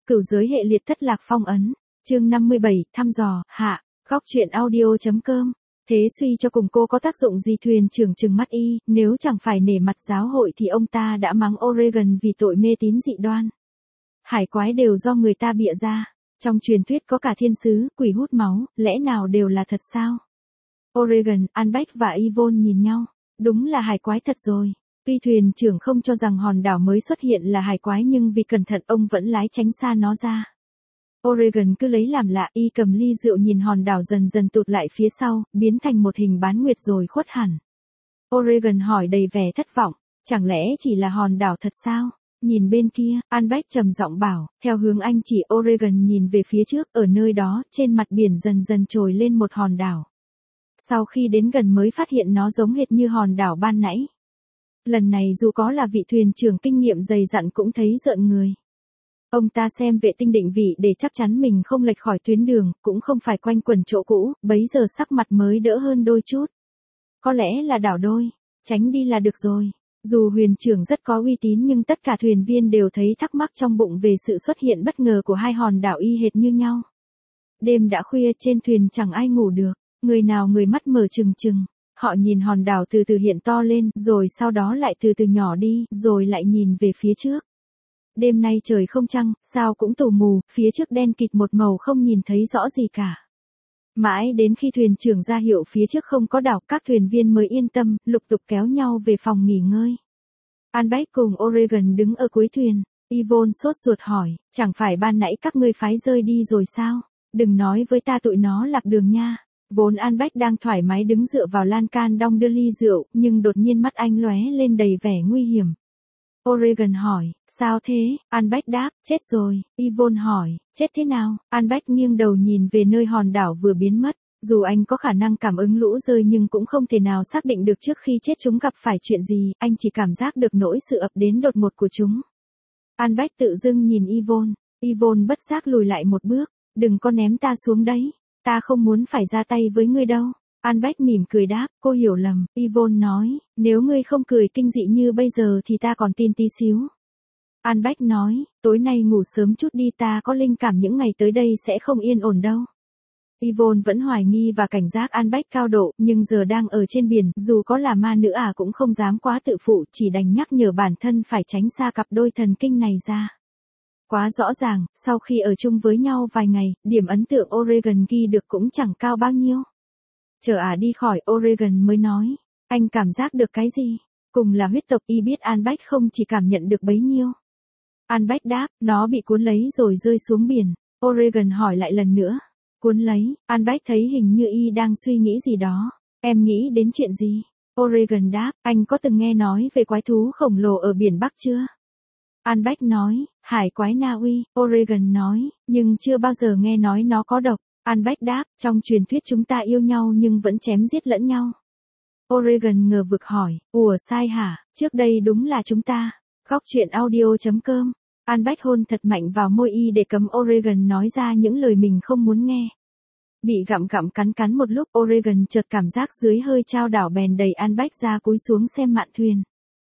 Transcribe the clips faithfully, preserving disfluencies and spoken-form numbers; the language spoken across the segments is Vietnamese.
Cửu giới hệ liệt thất lạc phong ấn. Chương năm mươi bảy, thăm dò, hạ, góc truyện audio.com. Thế suy cho cùng cô có tác dụng gì? Thuyền trưởng trừng mắt y, nếu chẳng phải nể mặt giáo hội thì ông ta đã mắng Oregon vì tội mê tín dị đoan. Hải quái đều do người ta bịa ra. Trong truyền thuyết có cả thiên sứ, quỷ hút máu, lẽ nào đều là thật sao? Oregon, Albrecht và Yvonne nhìn nhau. Đúng là hải quái thật rồi. Tuy thuyền trưởng không cho rằng hòn đảo mới xuất hiện là hải quái nhưng vì cẩn thận ông vẫn lái tránh xa nó ra. Oregon cứ lấy làm lạ, y cầm ly rượu nhìn hòn đảo dần dần tụt lại phía sau, biến thành một hình bán nguyệt rồi khuất hẳn. Oregon hỏi đầy vẻ thất vọng, chẳng lẽ chỉ là hòn đảo thật sao? Nhìn bên kia, Albrecht trầm giọng bảo, theo hướng anh chỉ. Oregon nhìn về phía trước, ở nơi đó, trên mặt biển dần dần trồi lên một hòn đảo. Sau khi đến gần mới phát hiện nó giống hệt như hòn đảo ban nãy. Lần này dù có là vị thuyền trưởng kinh nghiệm dày dặn cũng thấy rợn người. Ông ta xem vệ tinh định vị để chắc chắn mình không lệch khỏi tuyến đường, cũng không phải quanh quẩn chỗ cũ, bấy giờ sắc mặt mới đỡ hơn đôi chút. Có lẽ là đảo đôi, tránh đi là được rồi. Dù huyền trưởng rất có uy tín nhưng tất cả thuyền viên đều thấy thắc mắc trong bụng về sự xuất hiện bất ngờ của hai hòn đảo y hệt như nhau. Đêm đã khuya, trên thuyền chẳng ai ngủ được, người nào người mắt mở trừng trừng. Họ nhìn hòn đảo từ từ hiện to lên, rồi sau đó lại từ từ nhỏ đi, rồi lại nhìn về phía trước. Đêm nay trời không trăng, sao cũng tù mù, phía trước đen kịt một màu không nhìn thấy rõ gì cả. Mãi đến khi thuyền trưởng ra hiệu phía trước không có đảo, các thuyền viên mới yên tâm, lục tục kéo nhau về phòng nghỉ ngơi. Albrecht cùng Oregon đứng ở cuối thuyền. Yvonne sốt ruột hỏi, chẳng phải ban nãy các ngươi phái rơi đi rồi sao? Đừng nói với ta tụi nó lạc đường nha. Vốn Albrecht đang thoải mái đứng dựa vào lan can đong đưa ly rượu, nhưng đột nhiên mắt anh lóe lên đầy vẻ nguy hiểm. Oregon hỏi, sao thế? Albrecht đáp, chết rồi. Yvonne hỏi, chết thế nào? Albrecht nghiêng đầu nhìn về nơi hòn đảo vừa biến mất. Dù anh có khả năng cảm ứng lũ rơi nhưng cũng không thể nào xác định được trước khi chết chúng gặp phải chuyện gì, anh chỉ cảm giác được nỗi sự ập đến đột ngột của chúng. Albrecht tự dưng nhìn Yvonne. Yvonne bất giác lùi lại một bước, đừng có ném ta xuống đấy. Ta không muốn phải ra tay với ngươi đâu. Albrecht mỉm cười đáp, cô hiểu lầm. Yvonne nói, nếu ngươi không cười kinh dị như bây giờ thì ta còn tin tí xíu. Albrecht nói, tối nay ngủ sớm chút đi, ta có linh cảm những ngày tới đây sẽ không yên ổn đâu. Yvonne vẫn hoài nghi và cảnh giác Albrecht cao độ, nhưng giờ đang ở trên biển, dù có là ma nữ à cũng không dám quá tự phụ, chỉ đành nhắc nhở bản thân phải tránh xa cặp đôi thần kinh này ra. Quá rõ ràng, sau khi ở chung với nhau vài ngày, điểm ấn tượng Oregon ghi được cũng chẳng cao bao nhiêu. Chờ ả à đi khỏi, Oregon mới nói, anh cảm giác được cái gì? Cùng là huyết tộc, y biết Albrecht không chỉ cảm nhận được bấy nhiêu. Albrecht đáp, nó bị cuốn lấy rồi rơi xuống biển. Oregon hỏi lại lần nữa, cuốn lấy? Albrecht thấy hình như y đang suy nghĩ gì đó. Em nghĩ đến chuyện gì? Oregon đáp, anh có từng nghe nói về quái thú khổng lồ ở biển Bắc chưa? Albrecht nói, hải quái Na Uy. Oregon nói, nhưng chưa bao giờ nghe nói nó có độc. Albrecht đáp, trong truyền thuyết chúng ta yêu nhau nhưng vẫn chém giết lẫn nhau. Oregon ngờ vực hỏi, ủa sai hả? Trước đây đúng là chúng ta. Góc truyện audio.com. Albrecht hôn thật mạnh vào môi y để cấm Oregon nói ra những lời mình không muốn nghe. Bị gặm gặm cắn cắn một lúc, Oregon chợt cảm giác dưới hơi chao đảo bèn đẩy Albrecht ra cúi xuống xem mạn thuyền.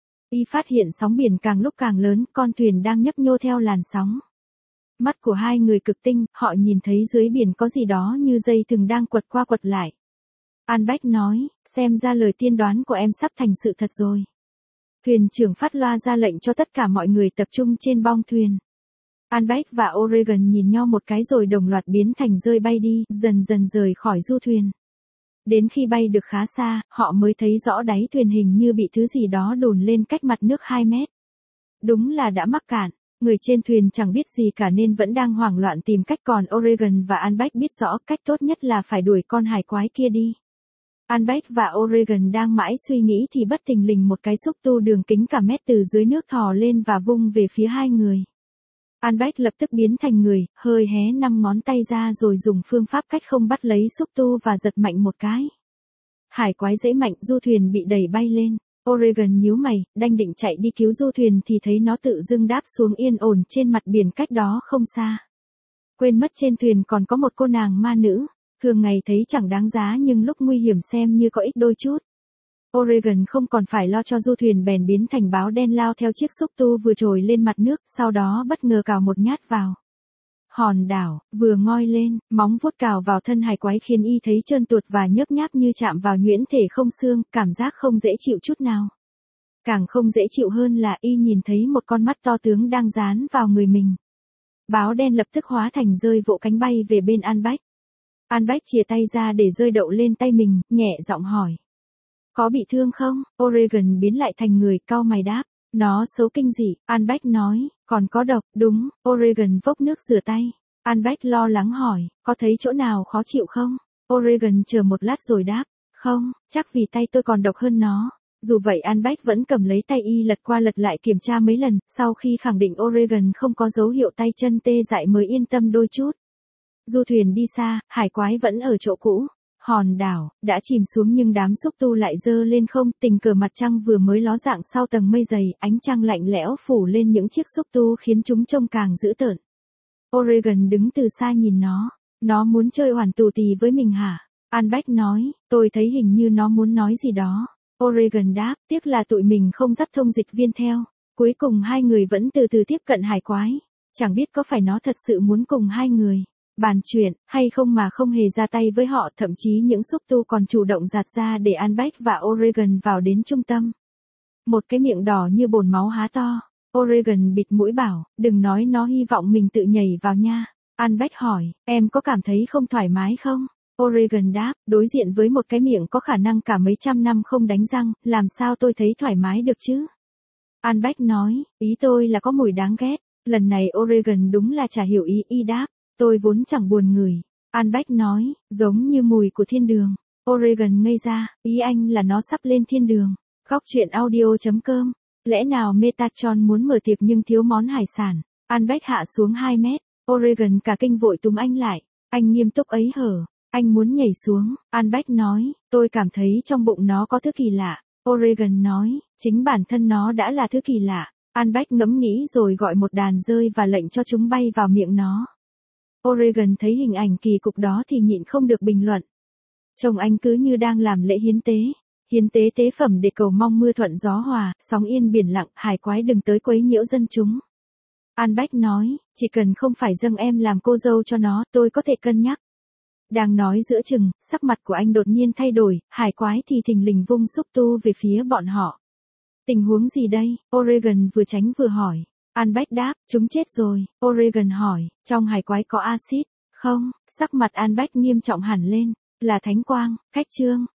Y phát hiện sóng biển càng lúc càng lớn, con thuyền đang nhấp nhô theo làn sóng. Mắt của hai người cực tinh, họ nhìn thấy dưới biển có gì đó như dây thừng đang quật qua quật lại. Albrecht nói, xem ra lời tiên đoán của em sắp thành sự thật rồi. Thuyền trưởng phát loa ra lệnh cho tất cả mọi người tập trung trên bong thuyền. Albrecht và Oregon nhìn nhau một cái rồi đồng loạt biến thành rơi bay đi, dần dần rời khỏi du thuyền. Đến khi bay được khá xa, họ mới thấy rõ đáy thuyền hình như bị thứ gì đó đồn lên cách mặt nước hai mét. Đúng là đã mắc cạn. Người trên thuyền chẳng biết gì cả nên vẫn đang hoảng loạn tìm cách, còn Oregon và Albrecht biết rõ cách tốt nhất là phải đuổi con hải quái kia đi. Albrecht và Oregon đang mãi suy nghĩ thì bất thình lình một cái xúc tu đường kính cả mét từ dưới nước thò lên và vung về phía hai người. Albrecht lập tức biến thành người, hơi hé năm ngón tay ra rồi dùng phương pháp cách không bắt lấy xúc tu và giật mạnh một cái. Hải quái dễ mạnh, du thuyền bị đẩy bay lên. Oregon nhíu mày, đang định chạy đi cứu du thuyền thì thấy nó tự dưng đáp xuống yên ổn trên mặt biển cách đó không xa. Quên mất trên thuyền còn có một cô nàng ma nữ, thường ngày thấy chẳng đáng giá nhưng lúc nguy hiểm xem như có ích đôi chút. Oregon không còn phải lo cho du thuyền bèn biến thành báo đen lao theo chiếc xúc tu vừa trồi lên mặt nước, sau đó bất ngờ cào một nhát vào. Hòn đảo, vừa ngoi lên, móng vuốt cào vào thân hải quái khiến y thấy trơn tuột và nhớp nháp như chạm vào nhuyễn thể không xương, cảm giác không dễ chịu chút nào. Càng không dễ chịu hơn là y nhìn thấy một con mắt to tướng đang dán vào người mình. Báo đen lập tức hóa thành rơi vỗ cánh bay về bên Albert. Albert chìa tay ra để rơi đậu lên tay mình, nhẹ giọng hỏi. Có bị thương không? Oregon biến lại thành người cau mày đáp. Nó xấu kinh dị, Albert nói, còn có độc, đúng, Oregon vốc nước rửa tay. Albert lo lắng hỏi, có thấy chỗ nào khó chịu không? Oregon chờ một lát rồi đáp, không, chắc vì tay tôi còn độc hơn nó. Dù vậy Albert vẫn cầm lấy tay y lật qua lật lại kiểm tra mấy lần, sau khi khẳng định Oregon không có dấu hiệu tay chân tê dại mới yên tâm đôi chút. Du thuyền đi xa, hải quái vẫn ở chỗ cũ. Hòn đảo, đã chìm xuống nhưng đám xúc tu lại dơ lên không, tình cờ mặt trăng vừa mới ló dạng sau tầng mây dày, ánh trăng lạnh lẽo phủ lên những chiếc xúc tu khiến chúng trông càng dữ tợn. Oregon đứng từ xa nhìn nó, nó muốn chơi hoàn tù tì với mình hả? Albert nói, tôi thấy hình như nó muốn nói gì đó. Oregon đáp, tiếc là tụi mình không dắt thông dịch viên theo. Cuối cùng hai người vẫn từ từ tiếp cận hải quái. Chẳng biết có phải nó thật sự muốn cùng hai người bàn chuyện, hay không mà không hề ra tay với họ, thậm chí những xúc tu còn chủ động giạt ra để Albert và Oregon vào đến trung tâm. Một cái miệng đỏ như bồn máu há to. Oregon bịt mũi bảo, đừng nói nó hy vọng mình tự nhảy vào nha. Albert hỏi, em có cảm thấy không thoải mái không? Oregon đáp, đối diện với một cái miệng có khả năng cả mấy trăm năm không đánh răng, làm sao tôi thấy thoải mái được chứ? Albert nói, ý tôi là có mùi đáng ghét. Lần này Oregon đúng là chả hiểu ý y đáp. Tôi vốn chẳng buồn ngửi. Albert nói, giống như mùi của thiên đường. Oregon ngây ra, ý anh là nó sắp lên thiên đường. Góc truyện audio chấm com. Lẽ nào Metatron muốn mở tiệc nhưng thiếu món hải sản? Albert hạ xuống hai mét. Oregon cả kinh vội túm anh lại. Anh nghiêm túc ấy hở. Anh muốn nhảy xuống. Albert nói, tôi cảm thấy trong bụng nó có thứ kỳ lạ. Oregon nói, chính bản thân nó đã là thứ kỳ lạ. Albert ngẫm nghĩ rồi gọi một đàn rơi và lệnh cho chúng bay vào miệng nó. Oregon thấy hình ảnh kỳ cục đó thì nhịn không được bình luận. Trông anh cứ như đang làm lễ hiến tế. Hiến tế tế phẩm để cầu mong mưa thuận gió hòa, sóng yên biển lặng, hải quái đừng tới quấy nhiễu dân chúng. Albert nói, chỉ cần không phải dâng em làm cô dâu cho nó, tôi có thể cân nhắc. Đang nói giữa chừng, sắc mặt của anh đột nhiên thay đổi, hải quái thì thình lình vung xúc tu về phía bọn họ. Tình huống gì đây? Oregon vừa tránh vừa hỏi. Albert đáp, chúng chết rồi. Oregon hỏi, trong hải quái có axit không? Sắc mặt Albert nghiêm trọng hẳn lên, là thánh quang, khách trương.